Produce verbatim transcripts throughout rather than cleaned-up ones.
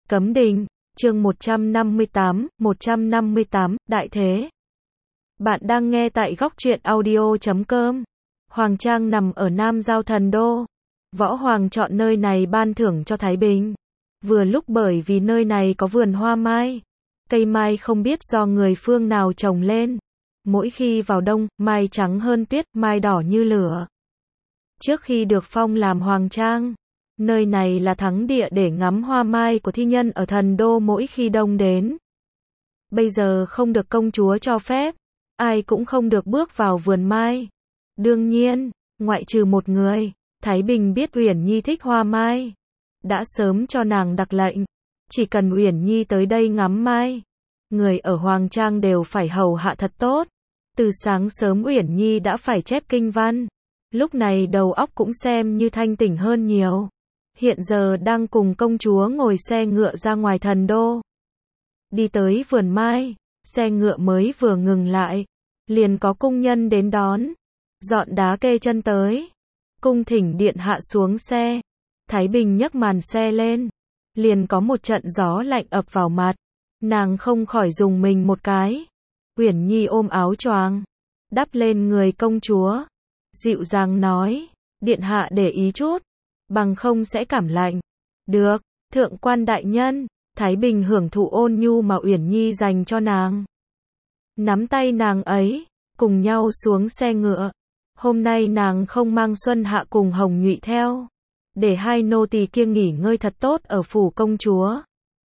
Cấm đình, chương một trăm năm mươi tám, một trăm năm mươi tám, Đại Thế. Bạn đang nghe tại góc truyện audio chấm com. Hoàng Trang nằm ở Nam Giao Thần Đô. Võ Hoàng chọn nơi này ban thưởng cho Thái Bình. Vừa lúc bởi vì nơi này có vườn hoa mai. Cây mai không biết do người phương nào trồng lên. Mỗi khi vào đông, mai trắng hơn tuyết, mai đỏ như lửa. Trước khi được phong làm Hoàng Trang, nơi này là thắng địa để ngắm hoa mai của thi nhân ở thần đô mỗi khi đông đến. Bây giờ không được công chúa cho phép, ai cũng không được bước vào vườn mai. Đương nhiên, ngoại trừ một người, Thái Bình biết Uyển Nhi thích hoa mai, đã sớm cho nàng đặc lệnh, chỉ cần Uyển Nhi tới đây ngắm mai, người ở Hoàng Trang đều phải hầu hạ thật tốt. Từ sáng sớm Uyển Nhi đã phải chép kinh văn, lúc này đầu óc cũng xem như thanh tỉnh hơn nhiều. Hiện giờ đang cùng công chúa ngồi xe ngựa ra ngoài thần đô. Đi tới vườn mai, xe ngựa mới vừa ngừng lại, liền có cung nhân đến đón, dọn đá kê chân tới. Cung thỉnh điện hạ xuống xe. Thái Bình nhấc màn xe lên, liền có một trận gió lạnh ập vào mặt, nàng không khỏi rùng mình một cái. Uyển Nhi ôm áo choàng, đắp lên người công chúa, dịu dàng nói, điện hạ để ý chút, bằng không sẽ cảm lạnh. Được, thượng quan đại nhân. Thái Bình hưởng thụ ôn nhu mà Uyển Nhi dành cho nàng. Nắm tay nàng ấy, cùng nhau xuống xe ngựa. Hôm nay nàng không mang Xuân Hạ cùng Hồng Nhụy theo, để hai nô tỳ kia nghỉ ngơi thật tốt ở phủ công chúa.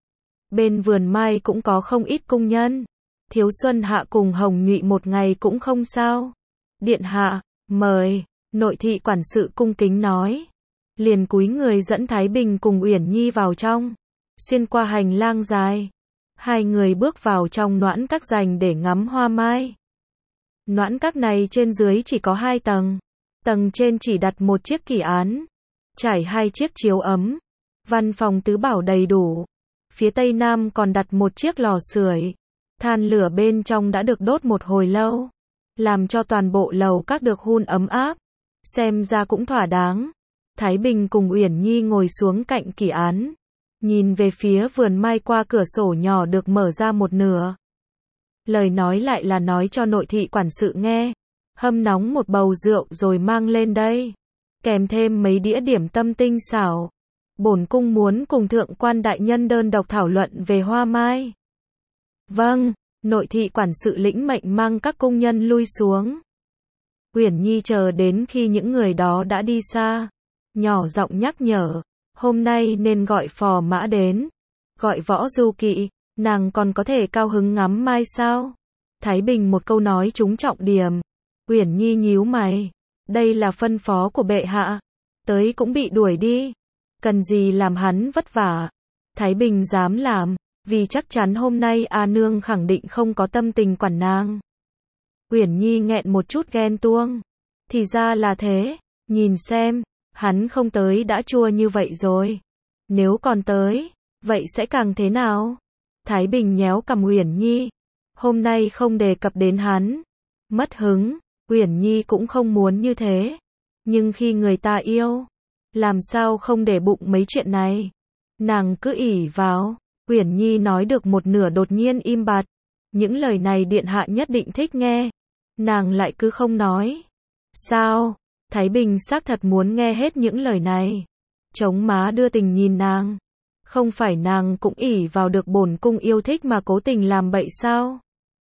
Bên vườn mai cũng có không ít cung nhân, thiếu Xuân Hạ cùng Hồng Nhụy một ngày cũng không sao. Điện hạ, mời. Nội thị quản sự cung kính nói, liền cúi người dẫn Thái Bình cùng Uyển Nhi vào trong. Xuyên qua hành lang dài, hai người bước vào trong noãn các dành để ngắm hoa mai. Noãn các này trên dưới chỉ có hai tầng, tầng trên chỉ đặt một chiếc kỷ án, trải hai chiếc chiếu ấm, văn phòng tứ bảo đầy đủ. Phía tây nam còn đặt một chiếc lò sưởi, than lửa bên trong đã được đốt một hồi lâu, làm cho toàn bộ lầu các được hun ấm áp, xem ra cũng thỏa đáng. Thái Bình cùng Uyển Nhi ngồi xuống cạnh kỷ án, nhìn về phía vườn mai qua cửa sổ nhỏ được mở ra một nửa. Lời nói lại là nói cho nội thị quản sự nghe, hâm nóng một bầu rượu rồi mang lên đây, kèm thêm mấy đĩa điểm tâm tinh xảo. Bổn cung muốn cùng thượng quan đại nhân đơn độc thảo luận về hoa mai. Vâng, nội thị quản sự lĩnh mệnh mang các cung nhân lui xuống. Uyển Nhi chờ đến khi những người đó đã đi xa, nhỏ giọng nhắc nhở, hôm nay nên gọi phò mã đến, gọi võ du kỵ, nàng còn có thể cao hứng ngắm mai sao? Thái Bình một câu nói trúng trọng điểm. Uyển Nhi nhíu mày, đây là phân phó của bệ hạ, tới cũng bị đuổi đi, cần gì làm hắn vất vả. Thái Bình dám làm, vì chắc chắn hôm nay A Nương khẳng định không có tâm tình quản nàng. Uyển Nhi nghẹn một chút ghen tuông, thì ra là thế, nhìn xem, hắn không tới đã chua như vậy rồi, nếu còn tới, vậy sẽ càng thế nào? Thái Bình nhéo cằm Uyển Nhi, hôm nay không đề cập đến hắn, mất hứng. Uyển Nhi cũng không muốn như thế, nhưng khi người ta yêu, làm sao không để bụng mấy chuyện này. Nàng cứ ỷ vào. Uyển Nhi nói được một nửa đột nhiên im bặt, những lời này điện hạ nhất định thích nghe, nàng lại cứ không nói. Sao? Thái Bình xác thật muốn nghe hết những lời này, chống má đưa tình nhìn nàng, không phải nàng cũng ỷ vào được bổn cung yêu thích mà cố tình làm bậy sao?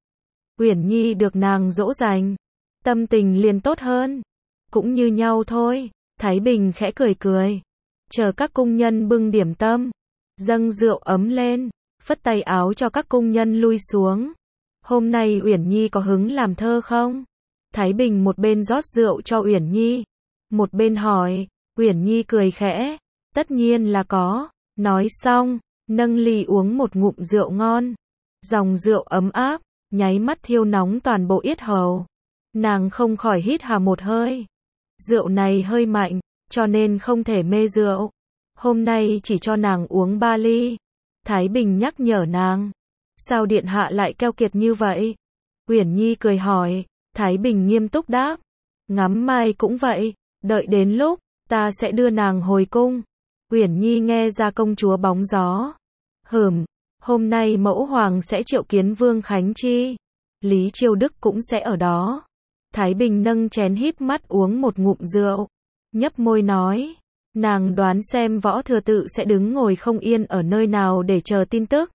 Uyển Nhi được nàng dỗ dành, tâm tình liền tốt hơn, cũng như nhau thôi. Thái Bình khẽ cười cười, chờ các cung nhân bưng điểm tâm, dâng rượu ấm lên, phất tay áo cho các cung nhân lui xuống. Hôm nay Uyển Nhi có hứng làm thơ không? Thái Bình một bên rót rượu cho Uyển Nhi, một bên hỏi. Uyển Nhi cười khẽ, tất nhiên là có. Nói xong, nâng ly uống một ngụm rượu ngon, dòng rượu ấm áp, nháy mắt thiêu nóng toàn bộ yết hầu. Nàng không khỏi hít hà một hơi. Rượu này hơi mạnh, cho nên không thể mê rượu. Hôm nay chỉ cho nàng uống ba ly. Thái Bình nhắc nhở nàng, sao điện hạ lại keo kiệt như vậy? Uyển Nhi cười hỏi. Thái Bình nghiêm túc đáp, ngắm mai cũng vậy, đợi đến lúc, ta sẽ đưa nàng hồi cung. Uyển Nhi nghe ra công chúa bóng gió, Hừm, hôm nay mẫu hoàng sẽ triệu kiến Vương Khánh Chi. Lý Chiêu Đức cũng sẽ ở đó. Thái Bình nâng chén híp mắt uống một ngụm rượu. Nhấp môi nói. Nàng đoán xem Võ Thừa Tự sẽ đứng ngồi không yên ở nơi nào để chờ tin tức.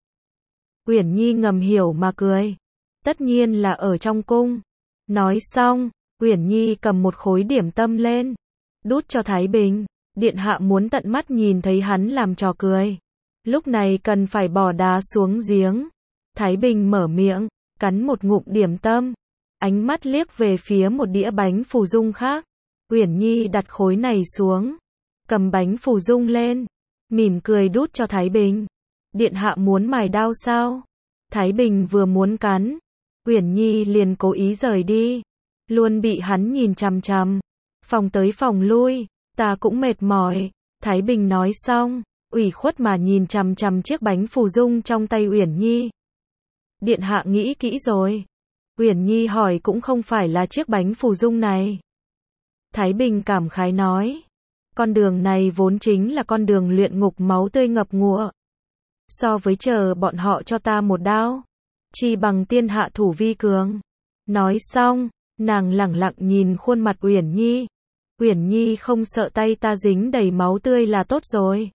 Uyển Nhi ngầm hiểu mà cười. Tất nhiên là ở trong cung. Nói xong, Uyển Nhi cầm một khối điểm tâm lên. Đút cho Thái Bình. Điện hạ muốn tận mắt nhìn thấy hắn làm trò cười. Lúc này cần phải bỏ đá xuống giếng. Thái Bình mở miệng, cắn một ngụm điểm tâm. Ánh mắt liếc về phía một đĩa bánh phù dung khác. Uyển Nhi đặt khối này xuống. Cầm bánh phù dung lên. Mỉm cười đút cho Thái Bình. Điện hạ muốn mài đao sao? Thái Bình vừa muốn cắn. Uyển Nhi liền cố ý rời đi. Luôn bị hắn nhìn chằm chằm. Phòng tới phòng lui. Ta cũng mệt mỏi. Thái Bình nói xong. Ủy khuất mà nhìn chằm chằm chiếc bánh phù dung trong tay Uyển Nhi. Điện hạ nghĩ kỹ rồi. Uyển Nhi hỏi cũng không phải là chiếc bánh phù dung này. Thái Bình cảm khái nói. Con đường này vốn chính là con đường luyện ngục máu tươi ngập ngụa. So với chờ bọn họ cho ta một đao, chi bằng tiên hạ thủ vi cường. Nói xong, nàng lẳng lặng nhìn khuôn mặt Uyển Nhi. Uyển Nhi không sợ tay ta dính đầy máu tươi là tốt rồi.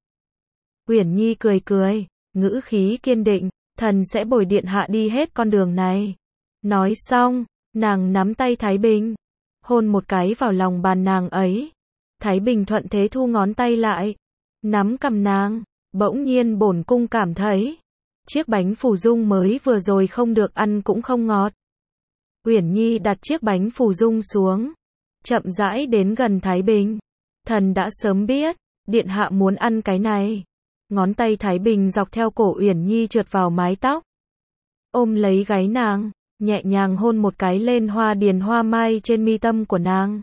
Uyển Nhi cười cười, ngữ khí kiên định, thần sẽ bồi điện hạ đi hết con đường này. Nói xong, nàng nắm tay Thái Bình, hôn một cái vào lòng bàn nàng ấy. Thái Bình thuận thế thu ngón tay lại, nắm cầm nàng, bỗng nhiên bổn cung cảm thấy, chiếc bánh phù dung mới vừa rồi không được ăn cũng không ngọt. Uyển Nhi đặt chiếc bánh phù dung xuống, chậm rãi đến gần Thái Bình. Thần đã sớm biết, điện hạ muốn ăn cái này. Ngón tay Thái Bình dọc theo cổ Uyển Nhi trượt vào mái tóc. Ôm lấy gáy nàng, nhẹ nhàng hôn một cái lên hoa điền hoa mai trên mi tâm của nàng.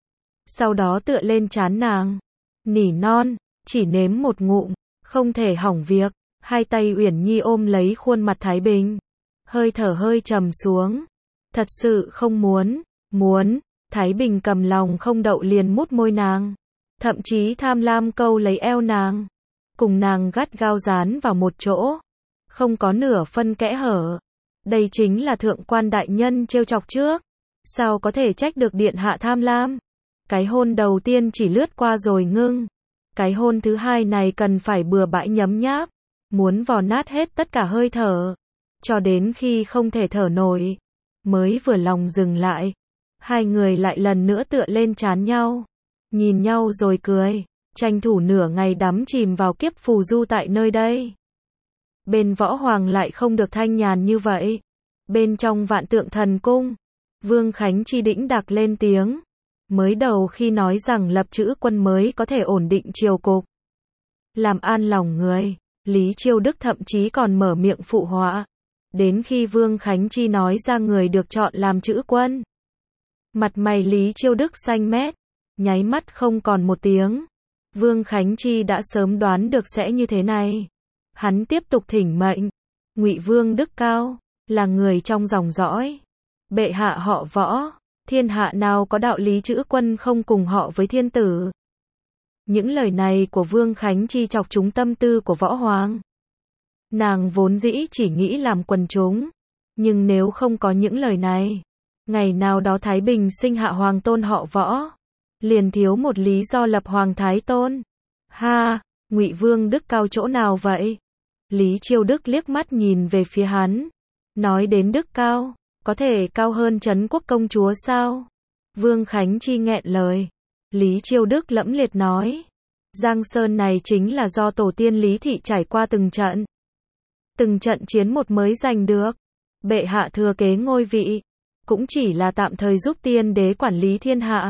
Sau đó tựa lên trán nàng, nỉ non, chỉ nếm một ngụm, không thể hỏng việc. Hai tay Uyển Nhi ôm lấy khuôn mặt Thái Bình, hơi thở hơi trầm xuống. Thật sự không muốn, muốn. Thái Bình cầm lòng không đậu liền mút môi nàng, thậm chí tham lam câu lấy eo nàng, cùng nàng gắt gao dán vào một chỗ, không có nửa phân kẽ hở. Đây chính là thượng quan đại nhân trêu chọc trước, sao có thể trách được điện hạ tham lam. Cái hôn đầu tiên chỉ lướt qua rồi ngưng, cái hôn thứ hai này cần phải bừa bãi nhấm nháp, muốn vò nát hết tất cả hơi thở, cho đến khi không thể thở nổi, mới vừa lòng dừng lại. Hai người lại lần nữa tựa lên trán nhau, nhìn nhau rồi cười, tranh thủ nửa ngày đắm chìm vào kiếp phù du tại nơi đây. Bên Võ Hoàng lại không được thanh nhàn như vậy. Bên trong Vạn Tượng Thần Cung, Vương Khánh Chi đĩnh đạc lên tiếng. Mới đầu khi nói rằng lập chữ quân mới có thể ổn định triều cục, làm an lòng người, Lý Chiêu Đức thậm chí còn mở miệng phụ họa. Đến khi Vương Khánh Chi nói ra người được chọn làm chữ quân, mặt mày Lý Chiêu Đức xanh mét, nháy mắt không còn một tiếng. Vương Khánh Chi đã sớm đoán được sẽ như thế này. Hắn tiếp tục thỉnh mệnh. Ngụy Vương Đức Cao là người trong dòng dõi bệ hạ họ Võ, thiên hạ nào có đạo lý chữ quân không cùng họ với thiên tử. Những lời này của Vương Khánh Chi chọc trúng tâm tư của Võ Hoàng. Nàng vốn dĩ chỉ nghĩ làm quần chúng, nhưng nếu không có những lời này, ngày nào đó Thái Bình sinh hạ hoàng tôn họ Võ, liền thiếu một lý do lập hoàng thái tôn. Ha, Ngụy Vương Đức Cao chỗ nào vậy? Lý Chiêu Đức liếc mắt nhìn về phía hắn, nói đến Đức Cao, có thể cao hơn Trấn Quốc công chúa sao? Vương Khánh Chi nghẹn lời. Lý Chiêu Đức lẫm liệt nói, Giang Sơn này chính là do tổ tiên Lý Thị trải qua từng trận, từng trận chiến một mới giành được. Bệ hạ thừa kế ngôi vị, cũng chỉ là tạm thời giúp tiên đế quản lý thiên hạ.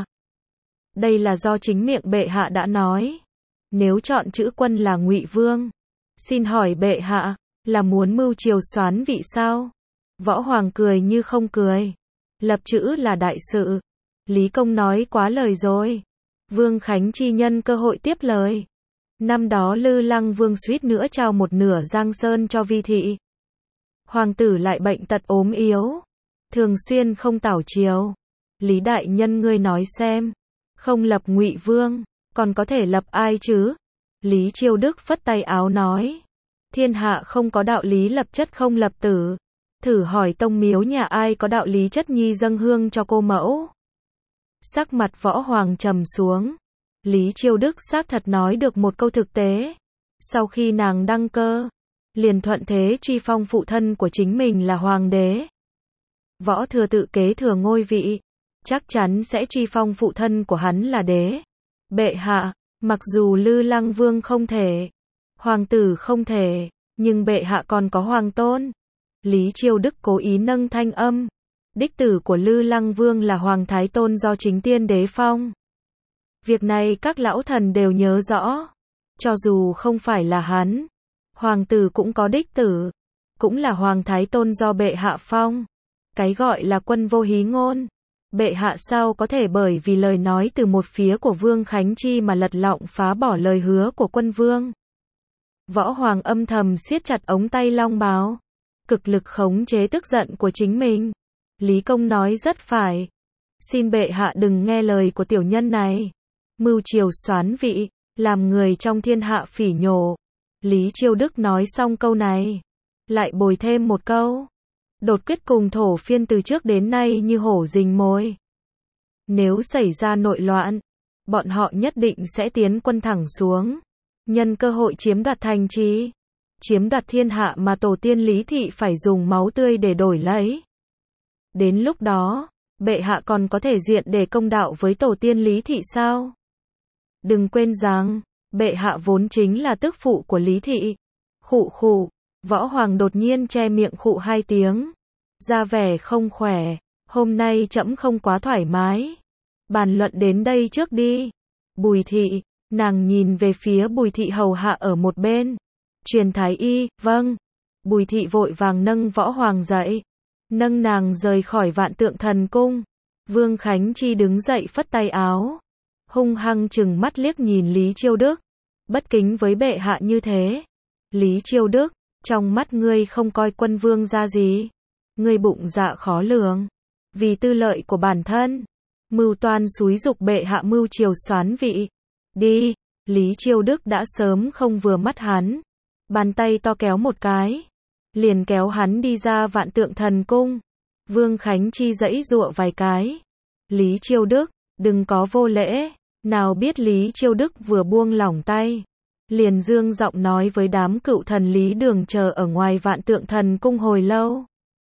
Đây là do chính miệng bệ hạ đã nói. Nếu chọn chữ quân là Ngụy Vương, xin hỏi bệ hạ, là muốn mưu triều soán vị sao? Võ Hoàng cười như không cười. Lập chữ là đại sự. Lý Công nói quá lời rồi. Vương Khánh Chi nhân cơ hội tiếp lời. Năm đó Lư Lăng Vương suýt nữa trao một nửa Giang Sơn cho Vi Thị. Hoàng tử lại bệnh tật ốm yếu, thường xuyên không tảo triều. Lý đại nhân ngươi nói xem, không lập Ngụy Vương, còn có thể lập ai chứ? Lý Chiêu Đức phất tay áo nói, Thiên hạ không có đạo lý lập chất không lập tử. Thử hỏi tông miếu nhà ai có đạo lý chất nhi dâng hương cho cô mẫu. Sắc mặt Võ Hoàng trầm xuống. Lý Chiêu Đức xác thật nói được một câu thực tế. Sau khi nàng đăng cơ, liền thuận thế truy phong phụ thân của chính mình là hoàng đế. Võ Thừa Tự kế thừa ngôi vị, chắc chắn sẽ truy phong phụ thân của hắn là đế. Bệ hạ, mặc dù Lư Lăng Vương không thể, hoàng tử không thể, nhưng bệ hạ còn có hoàng tôn. Lý Chiêu Đức cố ý nâng thanh âm. Đích tử của Lư Lăng Vương là Hoàng Thái Tôn do chính tiên đế phong. Việc này các lão thần đều nhớ rõ. Cho dù không phải là hắn, hoàng tử cũng có đích tử, cũng là Hoàng Thái Tôn do bệ hạ phong. Cái gọi là quân vô hí ngôn. Bệ hạ sao có thể bởi vì lời nói từ một phía của Vương Khánh Chi mà lật lọng phá bỏ lời hứa của quân vương. Võ Hoàng âm thầm siết chặt ống tay long bào, cực lực khống chế tức giận của chính mình. Lý Công nói rất phải. Xin bệ hạ đừng nghe lời của tiểu nhân này. Mưu triều soán vị, làm người trong thiên hạ phỉ nhổ. Lý Chiêu Đức nói xong câu này, lại bồi thêm một câu. Đột quyết cùng thổ phiên từ trước đến nay như hổ rình mồi. Nếu xảy ra nội loạn, bọn họ nhất định sẽ tiến quân thẳng xuống, nhân cơ hội chiếm đoạt thành trì, chiếm đoạt thiên hạ mà tổ tiên Lý Thị phải dùng máu tươi để đổi lấy. Đến lúc đó, bệ hạ còn có thể diện để công đạo với tổ tiên Lý Thị sao? Đừng quên rằng, bệ hạ vốn chính là tước phụ của Lý Thị. Khụ khụ, Võ Hoàng đột nhiên che miệng khụ hai tiếng, ra vẻ không khỏe, hôm nay trẫm không quá thoải mái. Bàn luận đến đây trước đi. Bùi Thị, nàng nhìn về phía Bùi Thị hầu hạ ở một bên. Truyền thái y, vâng. Bùi Thị vội vàng nâng Võ Hoàng dậy, nâng nàng rời khỏi Vạn Tượng Thần Cung. Vương Khánh Chi đứng dậy phất tay áo, hung hăng chừng mắt liếc nhìn Lý Chiêu Đức. Bất kính với bệ hạ như thế. Lý Chiêu Đức, trong mắt ngươi không coi quân vương ra gì. Ngươi bụng dạ khó lường, vì tư lợi của bản thân, mưu toan xúi giục bệ hạ mưu triều soán vị. Đi. Lý Chiêu Đức đã sớm không vừa mắt hắn, bàn tay to kéo một cái, liền kéo hắn đi ra Vạn Tượng Thần Cung. Vương Khánh Chi giãy giụa vài cái. Lý Chiêu Đức, đừng có vô lễ. Nào biết Lý Chiêu Đức vừa buông lỏng tay, liền dương giọng nói với đám cựu thần Lý Đường chờ ở ngoài Vạn Tượng Thần Cung hồi lâu.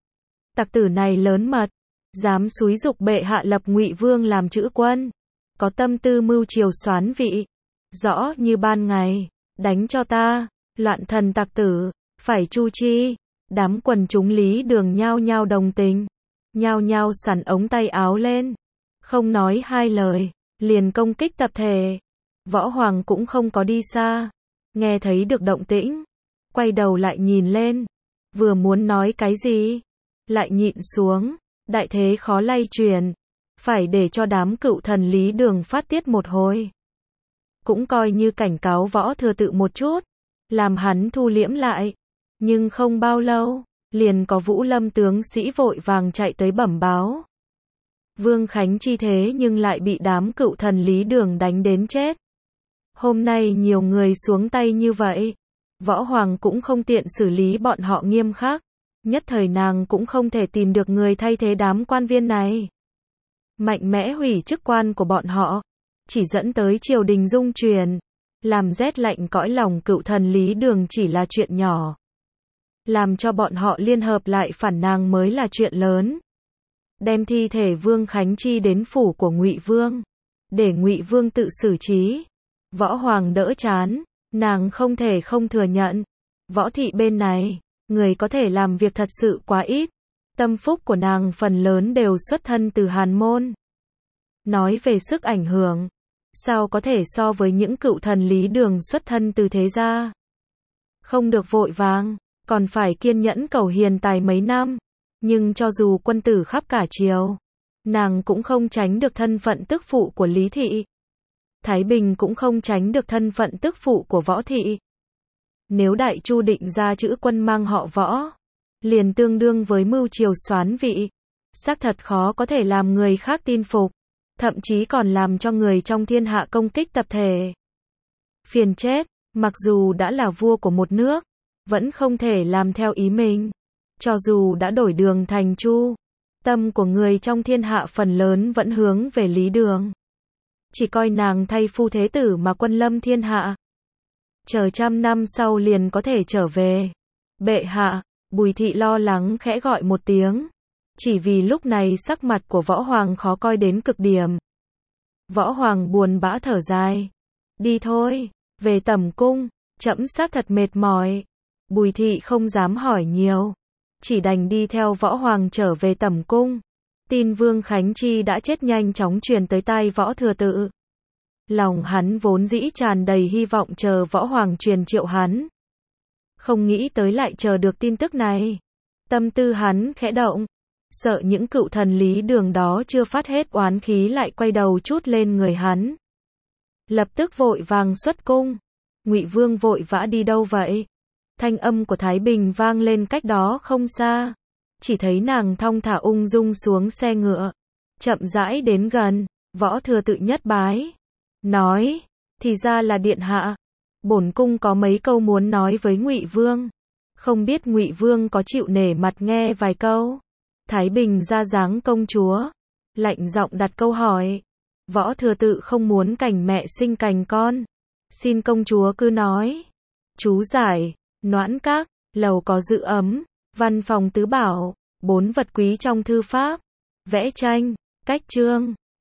Tặc tử này lớn mật, dám xúi giục bệ hạ lập Ngụy Vương làm chữ quân, có tâm tư mưu triều soán vị, rõ như ban ngày. Đánh cho ta. Loạn thần tặc tử, phải chu chi. Đám quần chúng Lý Đường nhao nhao đồng tình, nhao nhao sắn ống tay áo lên, không nói hai lời, liền công kích tập thể. Võ Hoàng cũng không có đi xa, nghe thấy được động tĩnh, quay đầu lại nhìn lên, vừa muốn nói cái gì, lại nhịn xuống. Đại thế khó lay chuyển, phải để cho đám cựu thần Lý Đường phát tiết một hồi, cũng coi như cảnh cáo Võ Thừa Tự một chút, làm hắn thu liễm lại. Nhưng không bao lâu, liền có Vũ Lâm tướng sĩ vội vàng chạy tới bẩm báo. Vương Khánh Chi thế nhưng lại bị đám cựu thần Lý Đường đánh đến chết. Hôm nay nhiều người xuống tay như vậy, Võ Hoàng cũng không tiện xử lý bọn họ nghiêm khắc, nhất thời nàng cũng không thể tìm được người thay thế đám quan viên này. Mạnh mẽ hủy chức quan của bọn họ, chỉ dẫn tới triều đình rung chuyển, làm rét lạnh cõi lòng cựu thần Lý Đường chỉ là chuyện nhỏ. Làm cho bọn họ liên hợp lại phản nàng mới là chuyện lớn. Đem thi thể Vương Khánh Chi đến phủ của Ngụy Vương, để Ngụy Vương tự xử trí. Võ Hoàng đỡ chán, nàng không thể không thừa nhận. Võ thị bên này, người có thể làm việc thật sự quá ít. Tâm phúc của nàng phần lớn đều xuất thân từ Hàn môn. Nói về sức ảnh hưởng, sao có thể so với những cựu thần Lý Đường xuất thân từ thế gia. Không được vội vàng, còn phải kiên nhẫn cầu hiền tài mấy năm. Nhưng cho dù quân tử khắp cả triều, nàng cũng không tránh được thân phận tức phụ của Lý Thị. Thái Bình cũng không tránh được thân phận tức phụ của Võ Thị. Nếu Đại Chu định ra chữ quân mang họ Võ, liền tương đương với mưu triều soán vị. Xác thật khó có thể làm người khác tin phục, thậm chí còn làm cho người trong thiên hạ công kích tập thể. Phiền chết, mặc dù đã là vua của một nước, vẫn không thể làm theo ý mình. Cho dù đã đổi Đường thành Chu, tâm của người trong thiên hạ phần lớn vẫn hướng về Lý Đường. Chỉ coi nàng thay phu thế tử mà quân lâm thiên hạ. Chờ trăm năm sau liền có thể trở về. Bệ hạ, Bùi thị lo lắng khẽ gọi một tiếng. Chỉ vì lúc này sắc mặt của Võ Hoàng khó coi đến cực điểm. Võ Hoàng buồn bã thở dài. Đi thôi, về tẩm cung, trẫm xác thật mệt mỏi. Bùi thị không dám hỏi nhiều. Chỉ đành đi theo Võ Hoàng trở về tẩm cung. Tin Vương Khánh Chi đã chết nhanh chóng truyền tới tai Võ Thừa Tự. Lòng hắn vốn dĩ tràn đầy hy vọng chờ Võ Hoàng truyền triệu hắn. Không nghĩ tới lại chờ được tin tức này. Tâm tư hắn khẽ động. Sợ những cựu thần Lý Đường đó chưa phát hết oán khí lại quay đầu trút lên người hắn. Lập tức vội vàng xuất cung. Ngụy Vương vội vã đi đâu vậy? Thanh âm của Thái Bình vang lên cách đó không xa. Chỉ thấy nàng thong thả ung dung xuống xe ngựa. Chậm rãi đến gần. Võ Thừa Tự nhất bái. Nói. Thì ra là điện hạ. Bổn cung có mấy câu muốn nói với Ngụy Vương. Không biết Ngụy Vương có chịu nể mặt nghe vài câu. Thái Bình ra dáng công chúa. Lạnh giọng đặt câu hỏi. Võ Thừa Tự không muốn cảnh mẹ sinh cành con. Xin công chúa cứ nói. Chú giải. Noãn các, lầu có giữ ấm, văn phòng tứ bảo, bốn vật quý trong thư pháp, vẽ tranh, cách chương.